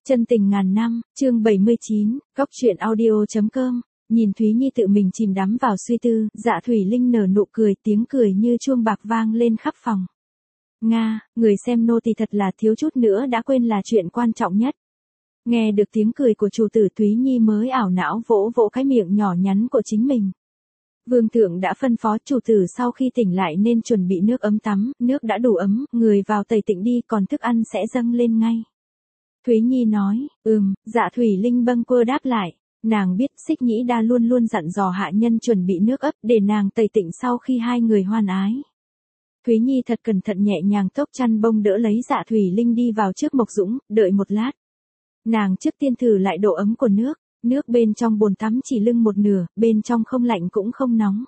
Chân tình ngàn năm, chương 79, góc truyện audio.com. Nhìn Thúy Nhi tự mình chìm đắm vào suy tư, Dạ Thủy Linh nở nụ cười, tiếng cười như chuông bạc vang lên khắp phòng. Nga, người xem nô tỳ thật là thiếu chút nữa đã quên là chuyện quan trọng nhất. Nghe được tiếng cười của chủ tử, Thúy Nhi mới ảo não vỗ vỗ cái miệng nhỏ nhắn của chính mình. Vương thượng đã phân phó chủ tử sau khi tỉnh lại nên chuẩn bị nước ấm tắm, nước đã đủ ấm, người vào tẩy tịnh đi, còn thức ăn sẽ dâng lên ngay. Thúy Nhi nói, Dạ Thủy Linh bâng quơ đáp lại. Nàng biết Xích Nhĩ Đa luôn luôn dặn dò hạ nhân chuẩn bị nước ấp để nàng tẩy tịnh sau khi hai người hoan ái. Thúy Nhi thật cẩn thận nhẹ nhàng tốc chăn bông đỡ lấy Dạ Thủy Linh đi vào trước Mộc Dũng, đợi một lát. Nàng trước tiên thử lại độ ấm của nước, nước bên trong bồn tắm chỉ lưng một nửa, bên trong không lạnh cũng không nóng.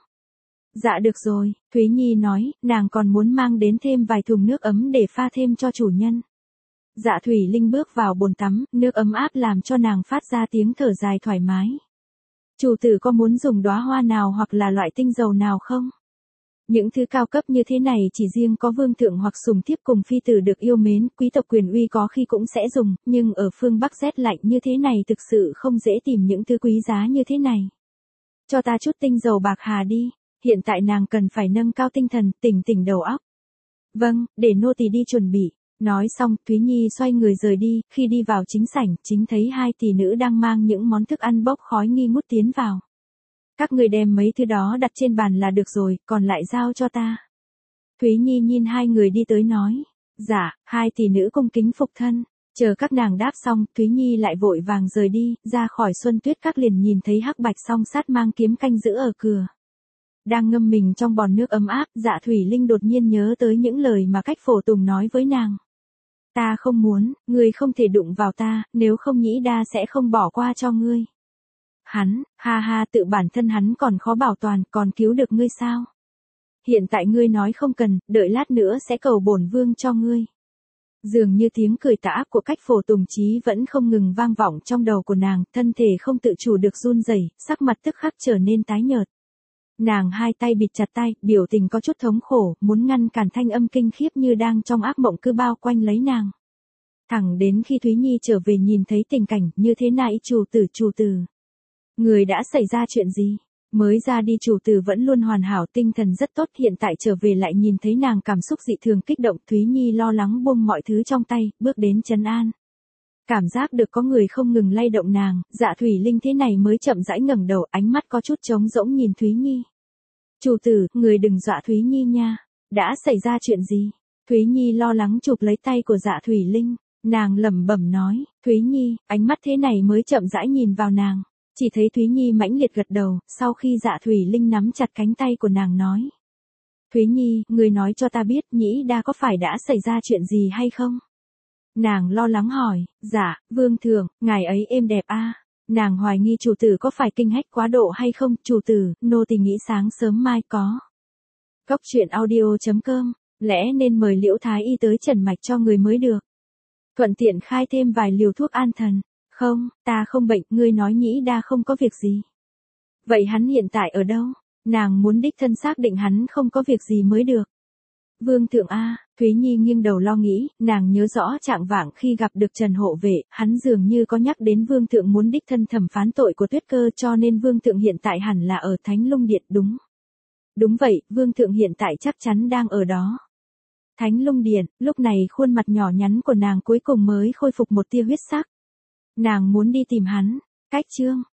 Dạ được rồi, Thúy Nhi nói, nàng còn muốn mang đến thêm vài thùng nước ấm để pha thêm cho chủ nhân. Dạ Thủy Linh bước vào bồn tắm, nước ấm áp làm cho nàng phát ra tiếng thở dài thoải mái. Chủ tử có muốn dùng đóa hoa nào hoặc là loại tinh dầu nào không? Những thứ cao cấp như thế này chỉ riêng có vương thượng hoặc sùng thiếp cùng phi tử được yêu mến, quý tộc quyền uy có khi cũng sẽ dùng, nhưng ở phương Bắc rét lạnh như thế này thực sự không dễ tìm những thứ quý giá như thế này. Cho ta chút tinh dầu bạc hà đi, hiện tại nàng cần phải nâng cao tinh thần, tỉnh đầu óc. Vâng, để nô tỳ đi chuẩn bị. Nói xong, Thúy Nhi xoay người rời đi, khi đi vào chính sảnh, chính thấy hai tỷ nữ đang mang những món thức ăn bốc khói nghi ngút tiến vào. Các người đem mấy thứ đó đặt trên bàn là được rồi, còn lại giao cho ta. Thúy Nhi nhìn hai người đi tới nói. Dạ, hai tỷ nữ cung kính phục thân. Chờ các nàng đáp xong, Thúy Nhi lại vội vàng rời đi, ra khỏi Xuân Tuyết Các liền nhìn thấy Hắc Bạch Song Sát mang kiếm canh giữ ở cửa. Đang ngâm mình trong bồn nước ấm áp, Dạ Thủy Linh đột nhiên nhớ tới những lời mà Cách Phổ Tùng nói với nàng. Ta không muốn, ngươi không thể đụng vào ta, nếu không Nhĩ Đa sẽ không bỏ qua cho ngươi. Hắn, ha, tự bản thân hắn còn khó bảo toàn, còn cứu được ngươi sao? Hiện tại ngươi nói không cần, đợi lát nữa sẽ cầu bổn vương cho ngươi. Dường như tiếng cười tà ác của Cách Phổ Tùng Chí vẫn không ngừng vang vọng trong đầu của nàng, thân thể không tự chủ được run rẩy, sắc mặt tức khắc trở nên tái nhợt. Nàng hai tay bịt chặt tay, biểu tình có chút thống khổ, muốn ngăn cản thanh âm kinh khiếp như đang trong ác mộng cứ bao quanh lấy nàng. Thẳng đến khi Thúy Nhi trở về nhìn thấy tình cảnh như thế này, chủ tử. Người đã xảy ra chuyện gì? Mới ra đi chủ tử vẫn luôn hoàn hảo, tinh thần rất tốt, hiện tại trở về lại nhìn thấy nàng cảm xúc dị thường kích động. Thúy Nhi lo lắng buông mọi thứ trong tay, bước đến trấn an. Cảm giác được có người không ngừng lay động nàng, Dạ Thủy Linh thế này mới chậm rãi ngẩng đầu, ánh mắt có chút trống rỗng nhìn Thúy Nhi. Chủ tử, người đừng dọa Thúy Nhi nha. Đã xảy ra chuyện gì? Thúy Nhi lo lắng chụp lấy tay của Dạ Thủy Linh. Nàng lẩm bẩm nói, Thúy Nhi, ánh mắt thế này mới chậm rãi nhìn vào nàng. Chỉ thấy Thúy Nhi mãnh liệt gật đầu, sau khi Dạ Thủy Linh nắm chặt cánh tay của nàng nói. Thúy Nhi, người nói cho ta biết Nhĩ Đa có phải đã xảy ra chuyện gì hay không? Nàng lo lắng hỏi, dạ, vương thượng, ngài ấy êm đẹp a. Nàng hoài nghi chủ tử có phải kinh hách quá độ hay không, chủ tử, nô tỳ nghĩ sáng sớm mai có. Góc truyện audio.com, lẽ nên mời Liễu Thái Y tới trần mạch cho người mới được. Thuận tiện khai thêm vài liều thuốc an thần. Không, ta không bệnh, ngươi nói Nhĩ Đa không có việc gì. Vậy hắn hiện tại ở đâu? Nàng muốn đích thân xác định hắn không có việc gì mới được. Vương thượng a. Thúy Nhi nghiêng đầu lo nghĩ, nàng nhớ rõ trạng vạng khi gặp được Trần Hộ Vệ, hắn dường như có nhắc đến vương thượng muốn đích thân thẩm phán tội của Tuyết Cơ, cho nên vương thượng hiện tại hẳn là ở Thánh Lung Điện, đúng. Đúng vậy, vương thượng hiện tại chắc chắn đang ở đó. Thánh Lung Điện, lúc này khuôn mặt nhỏ nhắn của nàng cuối cùng mới khôi phục một tia huyết sắc. Nàng muốn đi tìm hắn. Cách chương